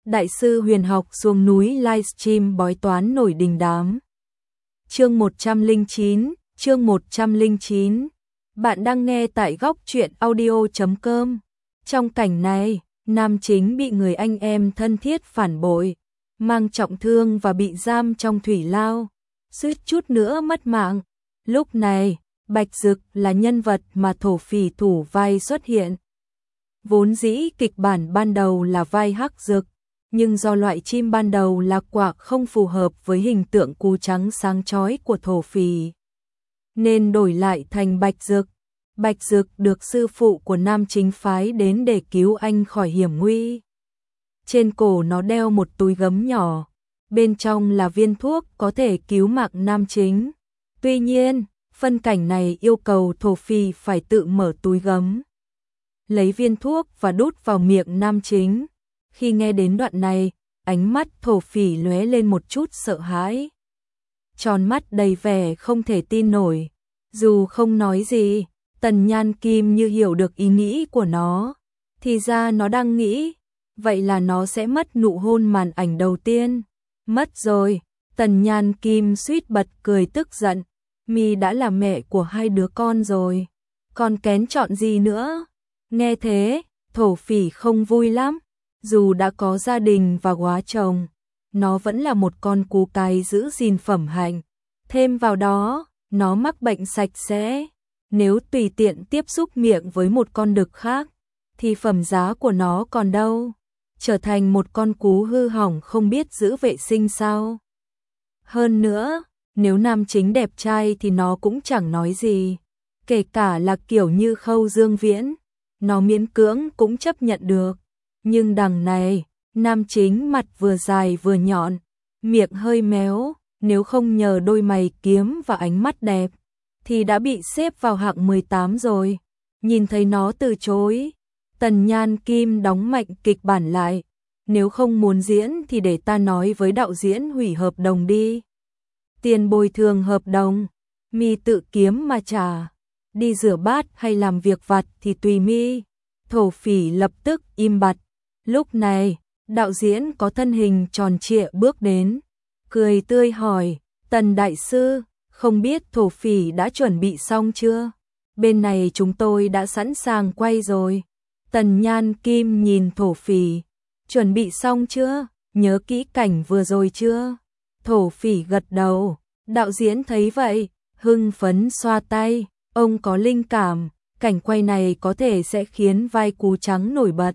Đại sư huyền học xuống núi livestream bói toán nổi đình đám. Chương 109. Bạn đang nghe tại góc truyện audio.com. Trong cảnh này, nam chính bị người anh em thân thiết phản bội, mang trọng thương và bị giam trong thủy lao, suýt chút nữa mất mạng. Lúc này, Bạch Dực là nhân vật mà thổ phỉ thủ vai xuất hiện. Vốn dĩ kịch bản ban đầu là vai Hắc Dực, nhưng do loại chim ban đầu là quạ không phù hợp với hình tượng cú trắng sáng chói của thổ phỉ, nên đổi lại thành Bạch Dực. Bạch Dực được sư phụ của nam chính phái đến để cứu anh khỏi hiểm nguy. Trên cổ nó đeo một túi gấm nhỏ, bên trong là viên thuốc có thể cứu mạng nam chính. Tuy nhiên, phân cảnh này yêu cầu thổ phỉ phải tự mở túi gấm, lấy viên thuốc và đút vào miệng nam chính. Khi nghe đến đoạn này, ánh mắt thổ phỉ lóe lên một chút sợ hãi, tròn mắt đầy vẻ không thể tin nổi. Dù không nói gì, Tần Nhan Kim như hiểu được ý nghĩ của nó. Thì ra nó đang nghĩ, vậy là nó sẽ mất nụ hôn màn ảnh đầu tiên. Mất rồi. Tần Nhan Kim suýt bật cười tức giận. Mi đã là mẹ của hai đứa con rồi, còn kén chọn gì nữa? Nghe thế, thổ phỉ không vui lắm. Dù đã có gia đình và góa chồng, nó vẫn là một con cú cái giữ gìn phẩm hạnh. Thêm vào đó, nó mắc bệnh sạch sẽ. Nếu tùy tiện tiếp xúc miệng với một con đực khác, thì phẩm giá của nó còn đâu? Trở thành một con cú hư hỏng không biết giữ vệ sinh sao? Hơn nữa, nếu nam chính đẹp trai thì nó cũng chẳng nói gì. Kể cả là kiểu như Khâu Dương Viễn, nó miễn cưỡng cũng chấp nhận được. Nhưng đằng này, nam chính mặt vừa dài vừa nhọn, miệng hơi méo, nếu không nhờ đôi mày kiếm và ánh mắt đẹp, thì đã bị xếp vào hạng 18 rồi. Nhìn thấy nó từ chối, Tần Nhan Kim đóng mạnh kịch bản lại. Nếu không muốn diễn thì để ta nói với đạo diễn hủy hợp đồng đi. Tiền bồi thường hợp đồng, Mi tự kiếm mà trả. Đi rửa bát hay làm việc vặt thì tùy Mi. Thổ phỉ lập tức im bặt. Lúc này, đạo diễn có thân hình tròn trịa bước đến, cười tươi hỏi, Tần đại sư, không biết thổ phỉ đã chuẩn bị xong chưa? Bên này chúng tôi đã sẵn sàng quay rồi. Tần Nhan Kim nhìn thổ phỉ, chuẩn bị xong chưa? Nhớ kỹ cảnh vừa rồi chưa? Thổ phỉ gật đầu, đạo diễn thấy vậy, hưng phấn xoa tay, ông có linh cảm, cảnh quay này có thể sẽ khiến vai cú trắng nổi bật.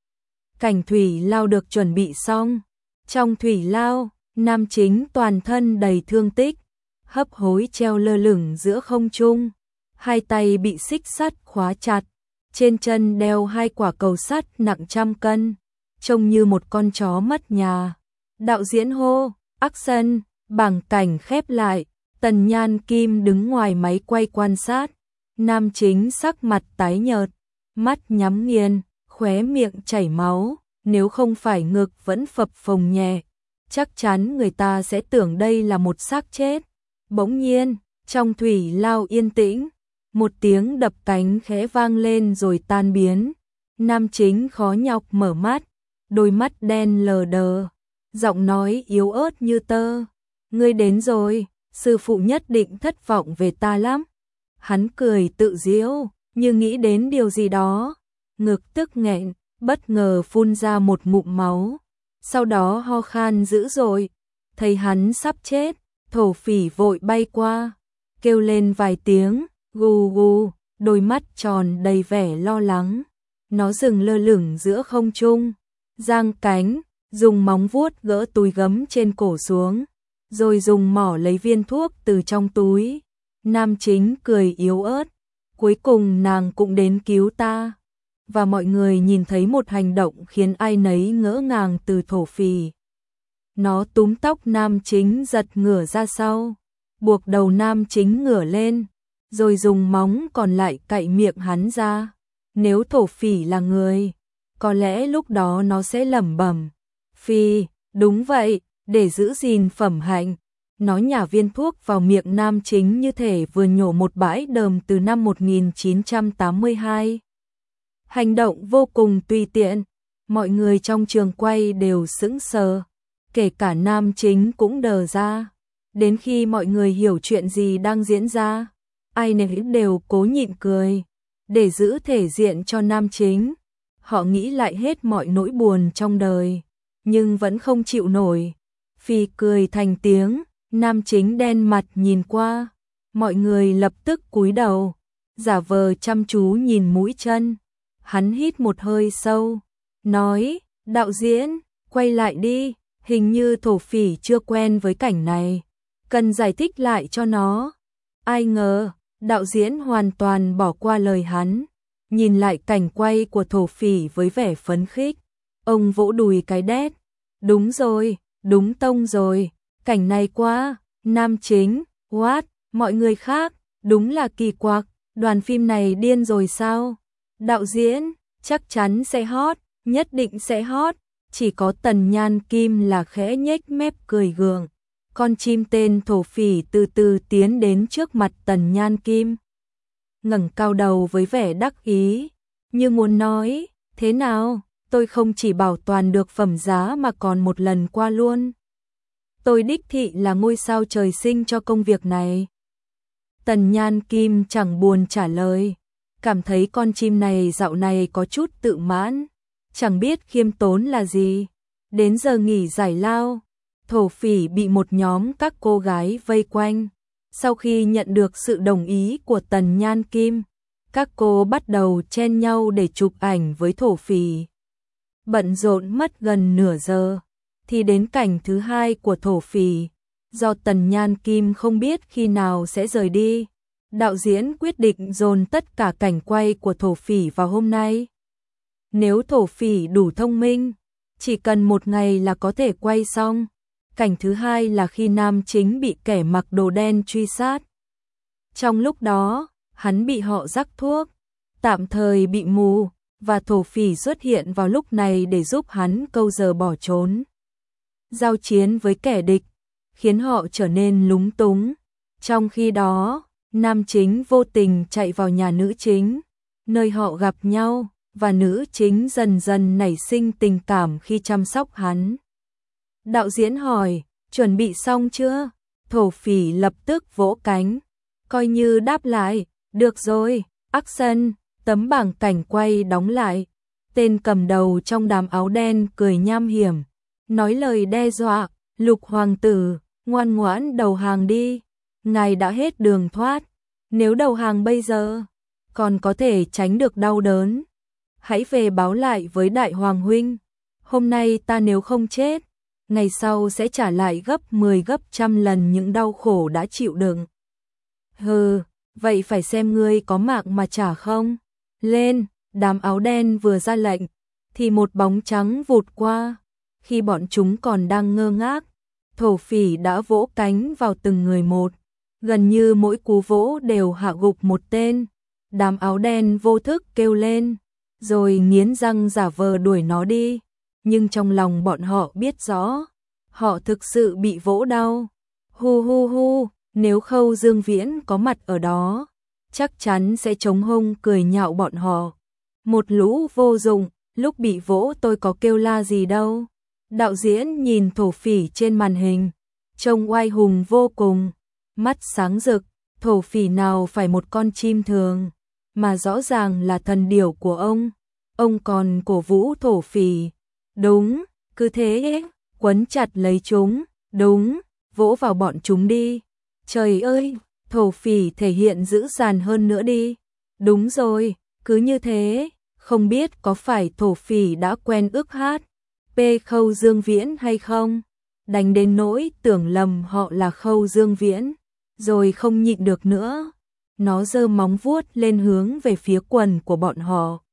Cảnh thủy lao được chuẩn bị xong. Trong thủy lao, nam chính toàn thân đầy thương tích, hấp hối treo lơ lửng giữa không trung, hai tay bị xích sắt khóa chặt, trên chân đeo hai quả cầu sắt nặng trăm cân, trông như một con chó mất nhà. Đạo diễn hô, action, bảng cảnh khép lại, Tần Nhan Kim đứng ngoài máy quay quan sát, nam chính sắc mặt tái nhợt, mắt nhắm nghiền, khóe miệng chảy máu, nếu không phải ngực vẫn phập phồng nhẹ, chắc chắn người ta sẽ tưởng đây là một xác chết. Bỗng nhiên, trong thủy lao yên tĩnh, một tiếng đập cánh khẽ vang lên rồi tan biến. Nam chính khó nhọc mở mắt, đôi mắt đen lờ đờ, giọng nói yếu ớt như tơ. Ngươi đến rồi, sư phụ nhất định thất vọng về ta lắm. Hắn cười tự giễu, như nghĩ đến điều gì đó, ngực tức nghẹn, bất ngờ phun ra một ngụm máu, sau đó ho khan dữ dội. Thấy hắn sắp chết, thổ phỉ vội bay qua, kêu lên vài tiếng, gù gù, đôi mắt tròn đầy vẻ lo lắng. Nó dừng lơ lửng giữa không trung, giang cánh, dùng móng vuốt gỡ túi gấm trên cổ xuống, rồi dùng mỏ lấy viên thuốc từ trong túi. Nam chính cười yếu ớt, cuối cùng nàng cũng đến cứu ta. Và mọi người nhìn thấy một hành động khiến ai nấy ngỡ ngàng từ thổ phỉ. Nó túm tóc nam chính giật ngửa ra sau, buộc đầu nam chính ngửa lên, rồi dùng móng còn lại cạy miệng hắn ra. Nếu thổ phỉ là người, có lẽ lúc đó nó sẽ lẩm bẩm, Phi, đúng vậy, để giữ gìn phẩm hạnh. Nó nhả viên thuốc vào miệng nam chính như thể vừa nhổ một bãi đờm từ năm 1982. Hành động vô cùng tùy tiện, Mọi người trong trường quay đều sững sờ, kể cả nam chính cũng đờ ra. Đến khi mọi người hiểu chuyện gì đang diễn ra, ai nấy đều cố nhịn cười, để giữ thể diện cho nam chính. Họ nghĩ lại hết mọi nỗi buồn trong đời, nhưng vẫn không chịu nổi. Phì cười thành tiếng, nam chính đen mặt nhìn qua, mọi người lập tức cúi đầu, giả vờ chăm chú nhìn mũi chân. Hắn hít một hơi sâu, nói, đạo diễn, quay lại đi, hình như thổ phỉ chưa quen với cảnh này, cần giải thích lại cho nó. Ai ngờ, đạo diễn hoàn toàn bỏ qua lời hắn, nhìn lại cảnh quay của thổ phỉ với vẻ phấn khích. Ông vỗ đùi cái đét, đúng rồi, đúng tông rồi, cảnh này quá, nam chính, what, mọi người khác, đúng là kỳ quặc, đoàn phim này điên rồi sao? Đạo diễn, chắc chắn sẽ hot, nhất định sẽ hot, chỉ có Tần Nhan Kim là khẽ nhếch mép cười gượng. Con chim tên thổ phỉ từ từ tiến đến trước mặt Tần Nhan Kim, ngẩng cao đầu với vẻ đắc ý, như muốn nói, thế nào, tôi không chỉ bảo toàn được phẩm giá mà còn một lần qua luôn. Tôi đích thị là ngôi sao trời sinh cho công việc này. Tần Nhan Kim chẳng buồn trả lời, cảm thấy con chim này dạo này có chút tự mãn, chẳng biết khiêm tốn là gì. Đến giờ nghỉ giải lao, thổ phỉ bị một nhóm các cô gái vây quanh. Sau khi nhận được sự đồng ý của Tần Nhan Kim, các cô bắt đầu chen nhau để chụp ảnh với thổ phỉ. Bận rộn mất gần nửa giờ, thì đến cảnh thứ hai của thổ phỉ. Do Tần Nhan Kim không biết khi nào sẽ rời đi, đạo diễn quyết định dồn tất cả cảnh quay của thổ phỉ vào hôm nay. Nếu thổ phỉ đủ thông minh, chỉ cần một ngày là có thể quay xong. Cảnh thứ hai là khi nam chính bị kẻ mặc đồ đen truy sát. Trong lúc đó, hắn bị họ rắc thuốc, tạm thời bị mù, và thổ phỉ xuất hiện vào lúc này để giúp hắn câu giờ bỏ trốn. Giao chiến với kẻ địch, khiến họ trở nên lúng túng. Trong khi đó, nam chính vô tình chạy vào nhà nữ chính, nơi họ gặp nhau, và nữ chính dần dần nảy sinh tình cảm khi chăm sóc hắn. Đạo diễn hỏi, chuẩn bị xong chưa? Thổ phỉ lập tức vỗ cánh, coi như đáp lại, được rồi, action, tấm bảng cảnh quay đóng lại. Tên cầm đầu trong đám áo đen cười nham hiểm, nói lời đe dọa, Lục hoàng tử, ngoan ngoãn đầu hàng đi, ngài đã hết đường thoát, nếu đầu hàng bây giờ, còn có thể tránh được đau đớn. Hãy về báo lại với đại hoàng huynh, hôm nay ta nếu không chết, ngày sau sẽ trả lại gấp 10 gấp trăm lần những đau khổ đã chịu đựng. Hừ, vậy phải xem ngươi có mạng mà trả không? Lên, đám áo đen vừa ra lệnh, thì một bóng trắng vụt qua. Khi bọn chúng còn đang ngơ ngác, thổ phỉ đã vỗ cánh vào từng người một, gần như mỗi cú vỗ đều hạ gục một tên. Đám áo đen vô thức kêu lên, rồi nghiến răng giả vờ đuổi nó đi. Nhưng trong lòng bọn họ biết rõ, họ thực sự bị vỗ đau. Hu hu hu, nếu Khâu Dương Viễn có mặt ở đó, chắc chắn sẽ chống hông cười nhạo bọn họ. Một lũ vô dụng, lúc bị vỗ tôi có kêu la gì đâu. Đạo diễn nhìn thổ phỉ trên màn hình, trông oai hùng vô cùng, mắt sáng rực, thổ phỉ nào phải một con chim thường, mà rõ ràng là thần điểu của ông. Ông còn cổ vũ thổ phỉ. Đúng, cứ thế, quấn chặt lấy chúng, đúng, vỗ vào bọn chúng đi. Trời ơi, thổ phỉ thể hiện dữ dằn hơn nữa đi. Đúng rồi, cứ như thế, không biết có phải thổ phỉ đã quen ước hát Khâu Dương Viễn hay không? Đánh đến nỗi tưởng lầm họ là Khâu Dương Viễn, rồi không nhịn được nữa. Nó giơ móng vuốt lên hướng về phía quần của bọn họ.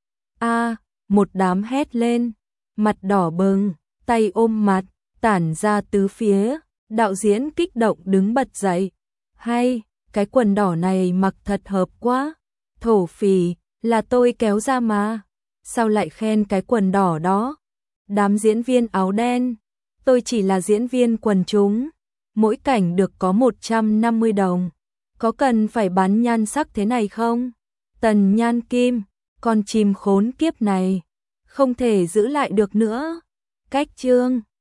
A, một đám hét lên, mặt đỏ bừng, tay ôm mặt, tản ra tứ phía. Đạo diễn kích động đứng bật dậy. Hay, cái quần đỏ này mặc thật hợp quá. Thổ phỉ, là tôi kéo ra mà. Sao lại khen cái quần đỏ đó? Đám diễn viên áo đen, tôi chỉ là diễn viên quần chúng. Mỗi cảnh được có 150 đồng. Có cần phải bán nhan sắc thế này không? Tần Nhan Kim, con chim khốn kiếp này. không thể giữ lại được nữa. Cách chương